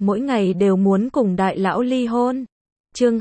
mỗi ngày đều muốn cùng đại lão ly hôn. Chương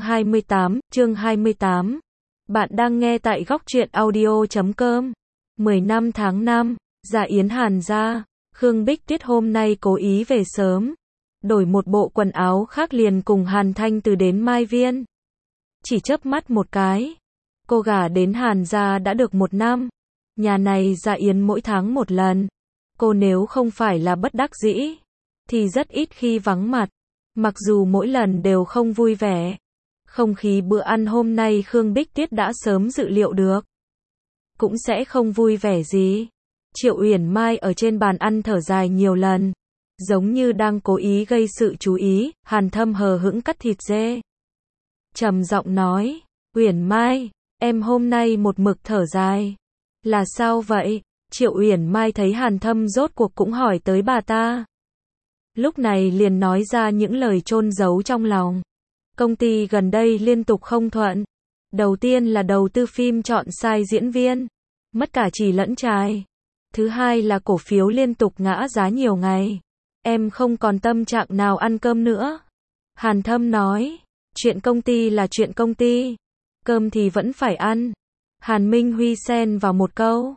28. Bạn đang nghe tại góc truyện audio.com. 10 năm tháng 5, Dạ Yến Hàn gia. Khương Bích Tuyết hôm nay cố ý về sớm, đổi một bộ quần áo khác liền cùng Hàn Thanh Từ đến Mai Viên. Chỉ chớp mắt một cái, cô gả đến Hàn gia đã được 1 năm. Nhà này Dạ Yến mỗi tháng một lần. Cô nếu không phải là bất đắc dĩ, thì rất ít khi vắng mặt. Mặc dù mỗi lần đều không vui vẻ. Không khí bữa ăn hôm nay Khương Bích Tuyết đã sớm dự liệu được. Cũng sẽ không vui vẻ gì. Triệu Uyển Mai ở trên bàn ăn thở dài nhiều lần. Giống như đang cố ý gây sự chú ý. Hàn Thâm hờ hững cắt thịt dê. Trầm giọng nói, Uyển Mai, em hôm nay một mực thở dài. Là sao vậy? Triệu Uyển Mai thấy Hàn Thâm rốt cuộc cũng hỏi tới bà ta. Lúc này liền nói ra những lời chôn giấu trong lòng. Công ty gần đây liên tục không thuận. Đầu tiên là đầu tư phim chọn sai diễn viên, mất cả chì lẫn chài. Thứ hai là cổ phiếu liên tục ngã giá nhiều ngày. Em không còn tâm trạng nào ăn cơm nữa. Hàn Thâm nói, chuyện công ty là chuyện công ty. Cơm thì vẫn phải ăn. Hàn Minh Huy xen vào một câu.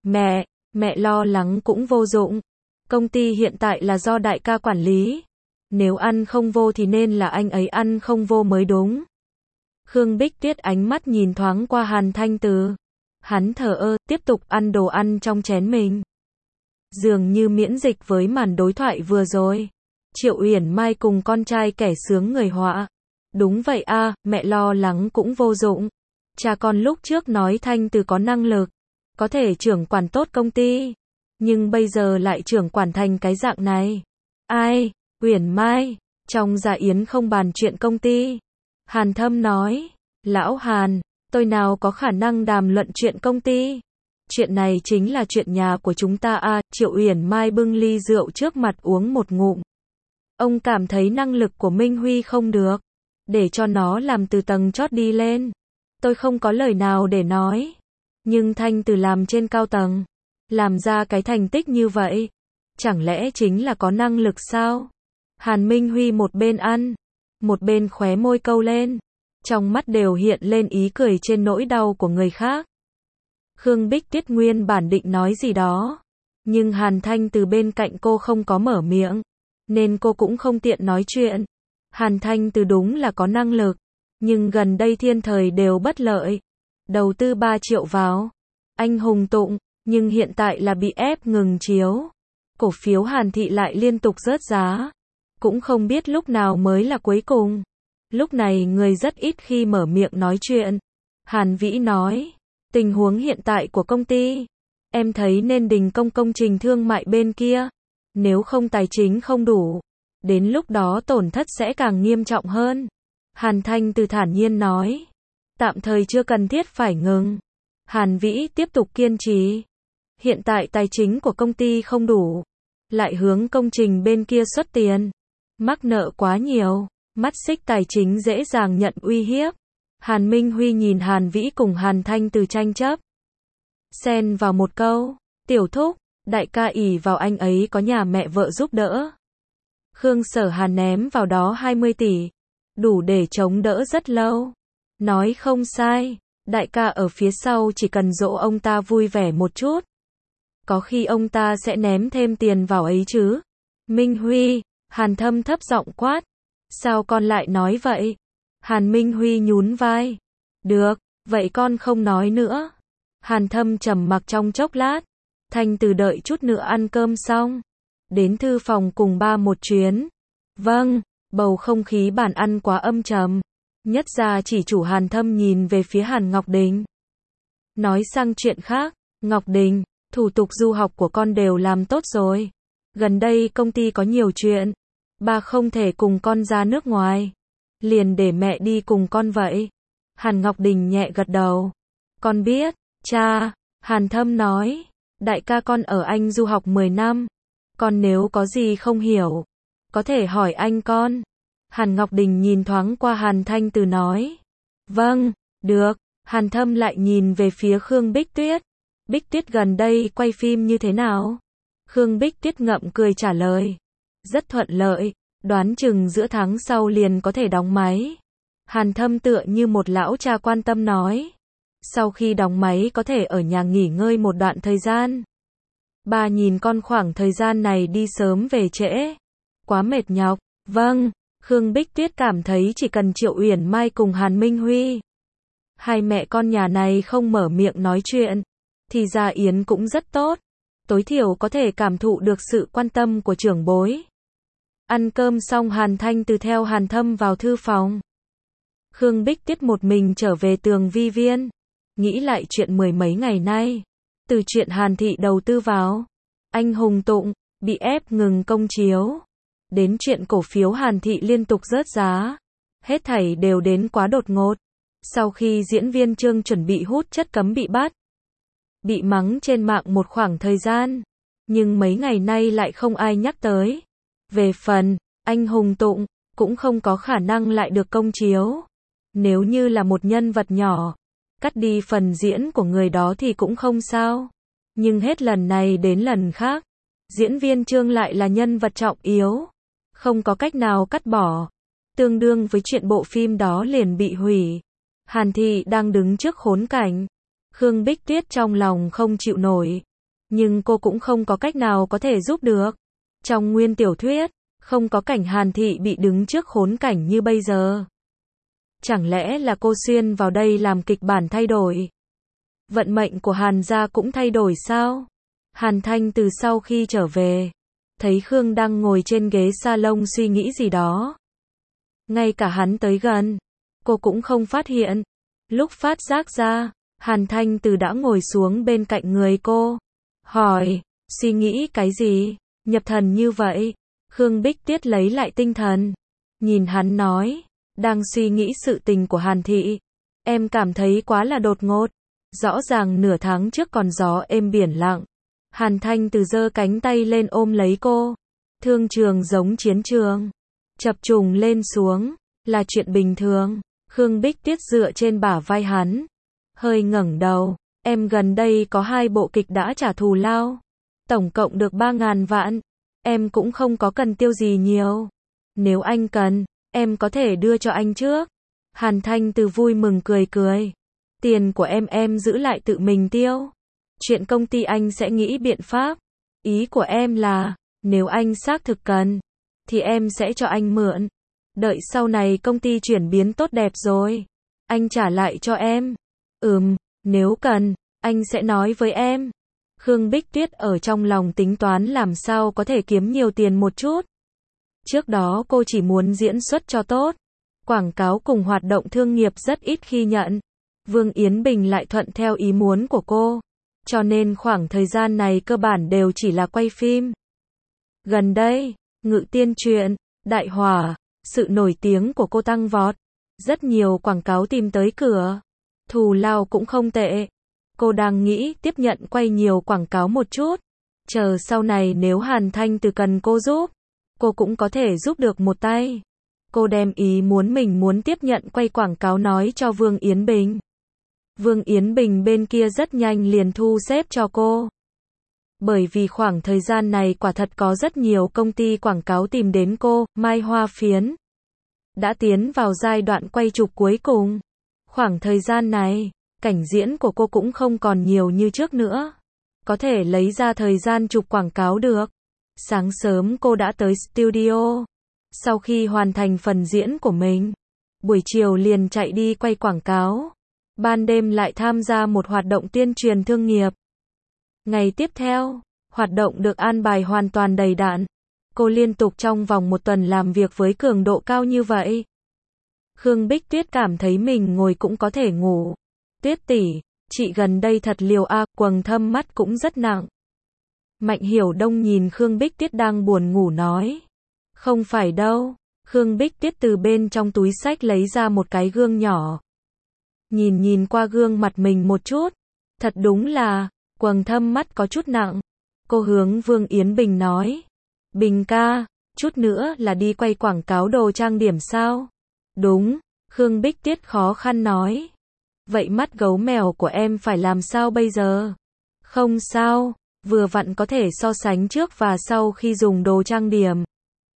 Mẹ lo lắng cũng vô dụng. Công ty hiện tại là do đại ca quản lý. Nếu ăn không vô thì nên là anh ấy ăn không vô mới đúng. Khương Bích Tuyết ánh mắt nhìn thoáng qua Hàn Thanh Từ. Hắn thờ ơ, tiếp tục ăn đồ ăn trong chén mình. Dường như miễn dịch với màn đối thoại vừa rồi. Triệu Uyển Mai cùng con trai kẻ sướng người họa. Đúng vậy a, mẹ lo lắng cũng vô dụng. Cha con lúc trước nói Thanh Từ có năng lực, có thể trưởng quản tốt công ty. Nhưng bây giờ lại trưởng quản thành cái dạng này. Ai? Uyển Mai, trong Dạ Yến không bàn chuyện công ty. Hàn Thâm nói, lão Hàn, tôi nào có khả năng đàm luận chuyện công ty. Chuyện này chính là chuyện nhà của chúng ta a. Triệu Uyển Mai bưng ly rượu trước mặt uống một ngụm. Ông cảm thấy năng lực của Minh Huy không được. Để cho nó làm từ tầng chót đi lên. Tôi không có lời nào để nói. Nhưng Thanh Từ làm trên cao tầng, làm ra cái thành tích như vậy, chẳng lẽ chính là có năng lực sao? Hàn Minh Huy một bên ăn, một bên khóe môi câu lên, trong mắt đều hiện lên ý cười trên nỗi đau của người khác. Khương Bích Tuyết nguyên bản định nói gì đó, nhưng Hàn Thanh Từ bên cạnh cô không có mở miệng, nên cô cũng không tiện nói chuyện. Hàn Thanh Từ đúng là có năng lực, nhưng gần đây thiên thời đều bất lợi. Đầu tư 3 triệu vào, anh hùng tụng, nhưng hiện tại là bị ép ngừng chiếu. Cổ phiếu Hàn Thị lại liên tục rớt giá. Cũng không biết lúc nào mới là cuối cùng. Lúc này người rất ít khi mở miệng nói chuyện. Hàn Vĩ nói, tình huống hiện tại của công ty, em thấy nên đình công trình thương mại bên kia. Nếu không tài chính không đủ, đến lúc đó tổn thất sẽ càng nghiêm trọng hơn. Hàn Thanh Từ thản nhiên nói, tạm thời chưa cần thiết phải ngừng. Hàn Vĩ tiếp tục kiên trì. Hiện tại tài chính của công ty không đủ, lại hướng công trình bên kia xuất tiền, mắc nợ quá nhiều, mắt xích tài chính dễ dàng nhận uy hiếp. Hàn Minh Huy nhìn Hàn Vĩ cùng Hàn Thanh Từ tranh chấp, xen vào một câu, tiểu thúc, đại ca ỷ vào anh ấy có nhà mẹ vợ giúp đỡ. Khương Sở Hàn ném vào đó 20 tỷ, đủ để chống đỡ rất lâu. Nói không sai, đại ca ở phía sau chỉ cần dỗ ông ta vui vẻ một chút. Có khi ông ta sẽ ném thêm tiền vào ấy chứ. Minh Huy, Hàn Thâm thấp giọng quát. Sao con lại nói vậy? Hàn Minh Huy nhún vai. Được, vậy con không nói nữa. Hàn Thâm trầm mặc trong chốc lát. Thanh Từ đợi chút nữa ăn cơm xong, đến thư phòng cùng ba một chuyến. Vâng, bầu không khí bàn ăn quá âm trầm. Nhất gia chỉ chủ Hàn Thâm nhìn về phía Hàn Ngọc Đình. Nói sang chuyện khác, Ngọc Đình, thủ tục du học của con đều làm tốt rồi. Gần đây công ty có nhiều chuyện, ba không thể cùng con ra nước ngoài. Liền để mẹ đi cùng con vậy. Hàn Ngọc Đình nhẹ gật đầu. Con biết, cha. Hàn Thâm nói, đại ca con ở Anh du học 10 năm. Con nếu có gì không hiểu, có thể hỏi anh con. Hàn Ngọc Đình nhìn thoáng qua Hàn Thanh Từ nói. Vâng, được. Hàn Thâm lại nhìn về phía Khương Bích Tuyết. Bích Tuyết gần đây quay phim như thế nào? Khương Bích Tuyết ngậm cười trả lời. Rất thuận lợi. Đoán chừng giữa tháng sau liền có thể đóng máy. Hàn Thâm tựa như một lão cha quan tâm nói. Sau khi đóng máy có thể ở nhà nghỉ ngơi một đoạn thời gian. Bà nhìn con khoảng thời gian này đi sớm về trễ. Quá mệt nhọc. Vâng, Khương Bích Tuyết cảm thấy chỉ cần Triệu Uyển Mai cùng Hàn Minh Huy. Hai mẹ con nhà này không mở miệng nói chuyện. Thì Gia Yến cũng rất tốt. Tối thiểu có thể cảm thụ được sự quan tâm của trưởng bối. Ăn cơm xong Hàn Thanh Từ theo Hàn Thâm vào thư phòng. Khương Bích Tuyết một mình trở về Tường Vi Viên. Nghĩ lại chuyện mười mấy ngày nay. Từ chuyện Hàn Thị đầu tư vào Anh Hùng Tụng, bị ép ngừng công chiếu. Đến chuyện cổ phiếu Hàn Thị liên tục rớt giá. Hết thảy đều đến quá đột ngột. Sau khi diễn viên Trương chuẩn bị hút chất cấm bị bắt. Bị mắng trên mạng một khoảng thời gian. Nhưng mấy ngày nay lại không ai nhắc tới. Về phần Anh Hùng Tụng, cũng không có khả năng lại được công chiếu. Nếu như là một nhân vật nhỏ, cắt đi phần diễn của người đó thì cũng không sao. Nhưng hết lần này đến lần khác, diễn viên Trương lại là nhân vật trọng yếu. Không có cách nào cắt bỏ. Tương đương với chuyện bộ phim đó liền bị hủy. Hàn Thị đang đứng trước khốn cảnh. Khương Bích Tuyết trong lòng không chịu nổi. Nhưng cô cũng không có cách nào có thể giúp được. Trong nguyên tiểu thuyết, không có cảnh Hàn Thị bị đứng trước khốn cảnh như bây giờ. Chẳng lẽ là cô xuyên vào đây làm kịch bản thay đổi? Vận mệnh của Hàn gia cũng thay đổi sao? Hàn Thanh Từ sau khi trở về, thấy Khương đang ngồi trên ghế salon suy nghĩ gì đó. Ngay cả hắn tới gần, cô cũng không phát hiện. Lúc phát giác ra, Hàn Thanh Từ đã ngồi xuống bên cạnh người cô. Hỏi, suy nghĩ cái gì? Nhập thần như vậy. Khương Bích Tuyết lấy lại tinh thần. Nhìn hắn nói, đang suy nghĩ sự tình của Hàn Thị. Em cảm thấy quá là đột ngột. Rõ ràng nửa tháng trước còn gió êm biển lặng. Hàn Thanh Từ giơ cánh tay lên ôm lấy cô. Thương trường giống chiến trường. Chập trùng lên xuống, là chuyện bình thường. Khương Bích Tuyết dựa trên bả vai hắn. Hơi ngẩng đầu. Em gần đây có 2 bộ kịch đã trả thù lao. Tổng cộng được 3.000 vạn. Em cũng không có cần tiêu gì nhiều. Nếu anh cần, em có thể đưa cho anh trước. Hàn Thanh Từ vui mừng cười cười. Tiền của em giữ lại tự mình tiêu. Chuyện công ty anh sẽ nghĩ biện pháp. Ý của em là, nếu anh xác thực cần, thì em sẽ cho anh mượn. Đợi sau này công ty chuyển biến tốt đẹp rồi, anh trả lại cho em. Nếu cần, anh sẽ nói với em. Khương Bích Tuyết ở trong lòng tính toán làm sao có thể kiếm nhiều tiền một chút. Trước đó cô chỉ muốn diễn xuất cho tốt. Quảng cáo cùng hoạt động thương nghiệp rất ít khi nhận. Vương Yến Bình lại thuận theo ý muốn của cô. Cho nên khoảng thời gian này cơ bản đều chỉ là quay phim. Gần đây, Ngự Tiên Truyện, Đại Hỏa, sự nổi tiếng của cô tăng vọt. Rất nhiều quảng cáo tìm tới cửa. Thù lao cũng không tệ. Cô đang nghĩ tiếp nhận quay nhiều quảng cáo một chút. Chờ sau này nếu Hàn Thanh Từ cần cô giúp, cô cũng có thể giúp được một tay. Cô đem ý muốn mình muốn tiếp nhận quay quảng cáo nói cho Vương Yến Bình. Vương Yến Bình bên kia rất nhanh liền thu xếp cho cô. Bởi vì khoảng thời gian này quả thật có rất nhiều công ty quảng cáo tìm đến cô. Mai Hoa Phiến đã tiến vào giai đoạn quay chụp cuối cùng. Khoảng thời gian này, cảnh diễn của cô cũng không còn nhiều như trước nữa. Có thể lấy ra thời gian chụp quảng cáo được. Sáng sớm cô đã tới studio. Sau khi hoàn thành phần diễn của mình, buổi chiều liền chạy đi quay quảng cáo. Ban đêm lại tham gia một hoạt động tuyên truyền thương nghiệp. Ngày tiếp theo, hoạt động được an bài hoàn toàn đầy đặn. Cô liên tục trong vòng 1 tuần làm việc với cường độ cao như vậy. Khương Bích Tuyết cảm thấy mình ngồi cũng có thể ngủ. Tuyết tỷ, chị gần đây thật liều a. Quầng thâm mắt cũng rất nặng. Mạnh Hiểu Đông nhìn Khương Bích Tuyết đang buồn ngủ nói. Không phải đâu. Khương Bích Tuyết từ bên trong túi xách lấy ra một cái gương nhỏ. Nhìn qua gương mặt mình một chút. Thật đúng là, quầng thâm mắt có chút nặng. Cô hướng Vương Yến Bình nói. Bình ca, chút nữa là đi quay quảng cáo đồ trang điểm sao? Đúng, Khương Bích Tuyết khó khăn nói. Vậy mắt gấu mèo của em phải làm sao bây giờ? Không sao, vừa vặn có thể so sánh trước và sau khi dùng đồ trang điểm.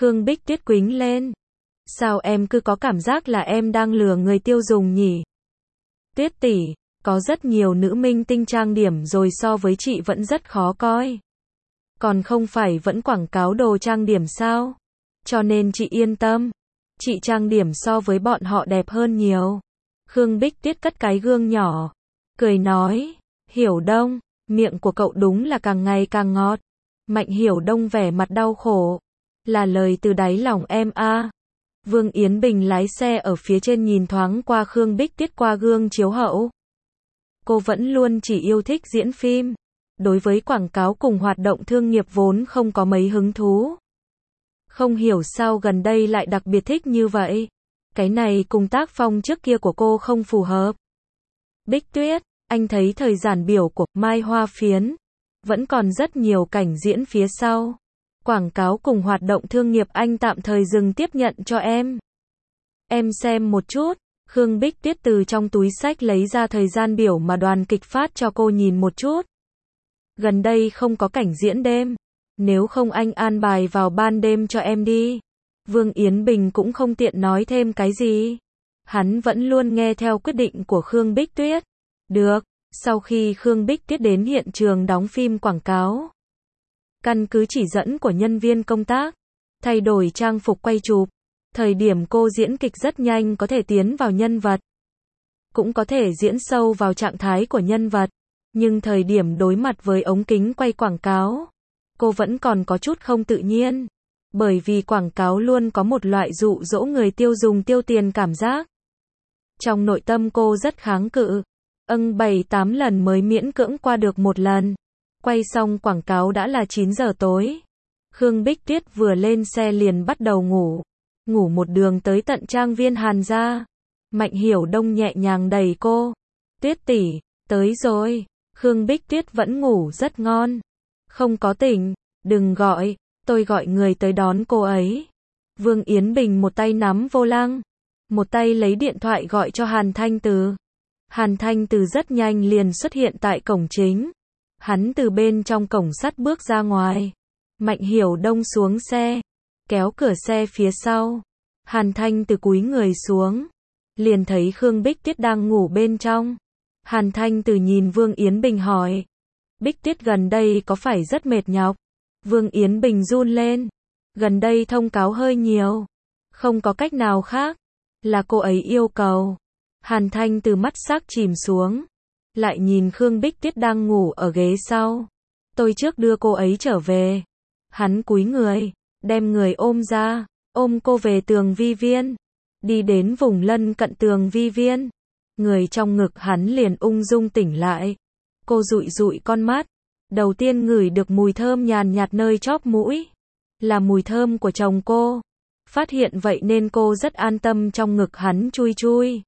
Khương Bích Tuyết quĩnh lên. Sao em cứ có cảm giác là em đang lừa người tiêu dùng nhỉ? Tuyết tỷ, có rất nhiều nữ minh tinh trang điểm rồi so với chị vẫn rất khó coi. Còn không phải vẫn quảng cáo đồ trang điểm sao? Cho nên chị yên tâm. Chị trang điểm so với bọn họ đẹp hơn nhiều. Khương Bích Tuyết cất cái gương nhỏ. Cười nói. Hiểu Đông, miệng của cậu đúng là càng ngày càng ngọt. Mạnh Hiểu Đông vẻ mặt đau khổ. Là lời từ đáy lòng em a. Vương Yến Bình lái xe ở phía trên nhìn thoáng qua Khương Bích Tuyết qua gương chiếu hậu. Cô vẫn luôn chỉ yêu thích diễn phim. Đối với quảng cáo cùng hoạt động thương nghiệp vốn không có mấy hứng thú. Không hiểu sao gần đây lại đặc biệt thích như vậy. Cái này cùng tác phong trước kia của cô không phù hợp. Bích Tuyết, anh thấy thời gian biểu của Mai Hoa Phiến. Vẫn còn rất nhiều cảnh diễn phía sau. Quảng cáo cùng hoạt động thương nghiệp anh tạm thời dừng tiếp nhận cho em. Em xem một chút. Khương Bích Tuyết từ trong túi xách lấy ra thời gian biểu mà đoàn kịch phát cho cô nhìn một chút. Gần đây không có cảnh diễn đêm. Nếu không anh an bài vào ban đêm cho em đi. Vương Yến Bình cũng không tiện nói thêm cái gì. Hắn vẫn luôn nghe theo quyết định của Khương Bích Tuyết. Được, sau khi Khương Bích Tuyết đến hiện trường đóng phim quảng cáo. Căn cứ chỉ dẫn của nhân viên công tác. Thay đổi trang phục quay chụp. Thời điểm cô diễn kịch rất nhanh có thể tiến vào nhân vật. Cũng có thể diễn sâu vào trạng thái của nhân vật. Nhưng thời điểm đối mặt với ống kính quay quảng cáo. Cô vẫn còn có chút không tự nhiên. Bởi vì quảng cáo luôn có một loại dụ dỗ người tiêu dùng tiêu tiền cảm giác. Trong nội tâm cô rất kháng cự. 7-8 lần mới miễn cưỡng qua được một lần. Quay xong quảng cáo đã là 9 giờ tối. Khương Bích Tuyết vừa lên xe liền bắt đầu ngủ. Ngủ một đường tới tận trang viên Hàn gia. Mạnh Hiểu Đông nhẹ nhàng đẩy cô. Tuyết tỷ, tới rồi. Khương Bích Tuyết vẫn ngủ rất ngon. Không có tỉnh, đừng gọi, tôi gọi người tới đón cô ấy. Vương Yến Bình một tay nắm vô lăng, một tay lấy điện thoại gọi cho Hàn Thanh Từ. Hàn Thanh Từ rất nhanh liền xuất hiện tại cổng chính. Hắn từ bên trong cổng sắt bước ra ngoài. Mạnh Hiểu Đông xuống xe, kéo cửa xe phía sau. Hàn Thanh Từ cúi người xuống, liền thấy Khương Bích Tuyết đang ngủ bên trong. Hàn Thanh Từ nhìn Vương Yến Bình hỏi. Bích Tuyết gần đây có phải rất mệt nhọc? Vương Yến Bình run lên. Gần đây thông cáo hơi nhiều. Không có cách nào khác. Là cô ấy yêu cầu. Hàn Thanh Từ mắt sắc chìm xuống. Lại nhìn Khương Bích Tuyết đang ngủ ở ghế sau. Tôi trước đưa cô ấy trở về. Hắn cúi người, đem người ôm ra, ôm cô về tường vi viên. Đi đến vùng lân cận tường vi viên. Người trong ngực hắn liền ung dung tỉnh lại. Cô dụi dụi con mắt. Đầu tiên ngửi được mùi thơm nhàn nhạt nơi chóp mũi. Là mùi thơm của chồng cô. Phát hiện vậy nên cô rất an tâm trong ngực hắn chui chui.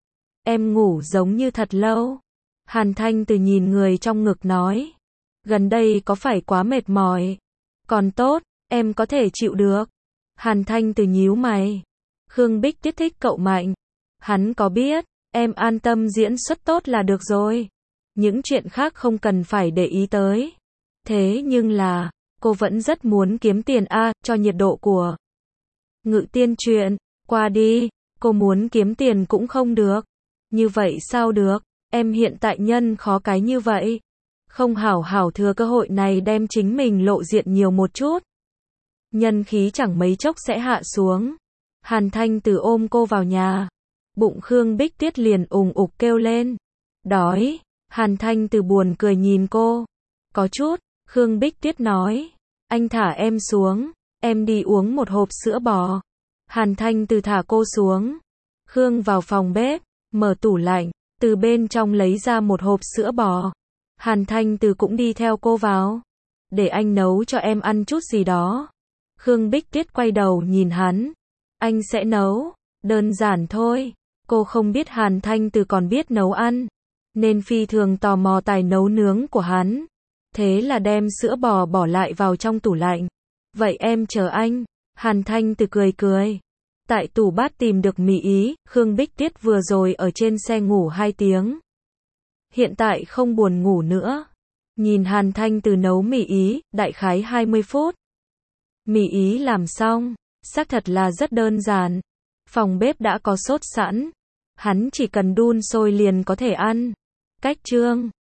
Em ngủ giống như thật lâu. Hàn Thanh Từ nhìn người trong ngực nói. Gần đây có phải quá mệt mỏi? Còn tốt, em có thể chịu được. Hàn Thanh Từ nhíu mày. Khương Bích Tuyết thích cậu Mạnh. Hắn có biết, em an tâm diễn xuất tốt là được rồi. Những chuyện khác không cần phải để ý tới. Thế nhưng là, cô vẫn rất muốn kiếm tiền cho nhiệt độ của Ngự Tiên Truyện. Qua đi, cô muốn kiếm tiền cũng không được. Như vậy sao được, em hiện tại nhân khó cái như vậy. Không hảo hảo thừa cơ hội này đem chính mình lộ diện nhiều một chút. Nhân khí chẳng mấy chốc sẽ hạ xuống. Hàn Thanh Từ ôm cô vào nhà. Bụng Khương Bích Tuyết liền ùng ục kêu lên. Đói. Hàn Thanh Từ buồn cười nhìn cô. Có chút, Khương Bích Tuyết nói. Anh thả em xuống, em đi uống một hộp sữa bò. Hàn Thanh Từ thả cô xuống. Khương vào phòng bếp, mở tủ lạnh, từ bên trong lấy ra một hộp sữa bò. Hàn Thanh Từ cũng đi theo cô vào. Để anh nấu cho em ăn chút gì đó. Khương Bích Tuyết quay đầu nhìn hắn. Anh sẽ nấu, đơn giản thôi. Cô không biết Hàn Thanh Từ còn biết nấu ăn. Nên phi thường tò mò tài nấu nướng của hắn. Thế là đem sữa bò bỏ lại vào trong tủ lạnh. Vậy em chờ anh. Hàn Thanh Từ cười cười. Tại tủ bát tìm được mì ý. Khương Bích Tuyết vừa rồi ở trên xe ngủ 2 tiếng. Hiện tại không buồn ngủ nữa. Nhìn Hàn Thanh Từ nấu mì ý, đại khái 20 phút. Mì Ý làm xong, xác thật là rất đơn giản. Phòng bếp đã có sốt sẵn, hắn chỉ cần đun sôi liền có thể ăn. Cách trương